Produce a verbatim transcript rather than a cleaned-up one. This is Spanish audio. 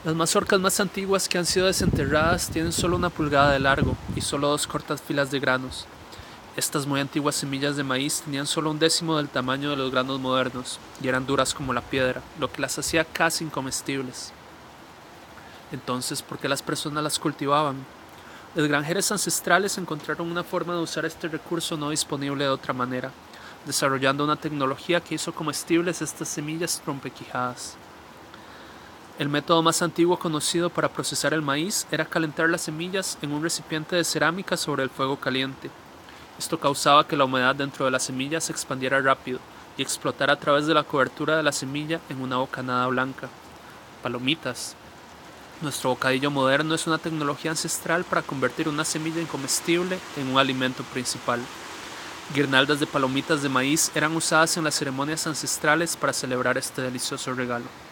Las mazorcas más antiguas que han sido desenterradas tienen solo una pulgada de largo y solo dos cortas filas de granos. Estas muy antiguas semillas de maíz tenían solo un décimo del tamaño de los granos modernos y eran duras como la piedra, lo que las hacía casi incomestibles. Entonces, ¿por qué las personas las cultivaban? Los granjeros ancestrales encontraron una forma de usar este recurso no disponible de otra manera, desarrollando una tecnología que hizo comestibles estas semillas rompequijadas. El método más antiguo conocido para procesar el maíz era calentar las semillas en un recipiente de cerámica sobre el fuego caliente. Esto causaba que la humedad dentro de la semilla se expandiera rápido y explotara a través de la cobertura de la semilla en una bocanada blanca. Palomitas. Nuestro bocadillo moderno es una tecnología ancestral para convertir una semilla incomestible en un alimento principal. Guirnaldas de palomitas de maíz eran usadas en las ceremonias ancestrales para celebrar este delicioso regalo.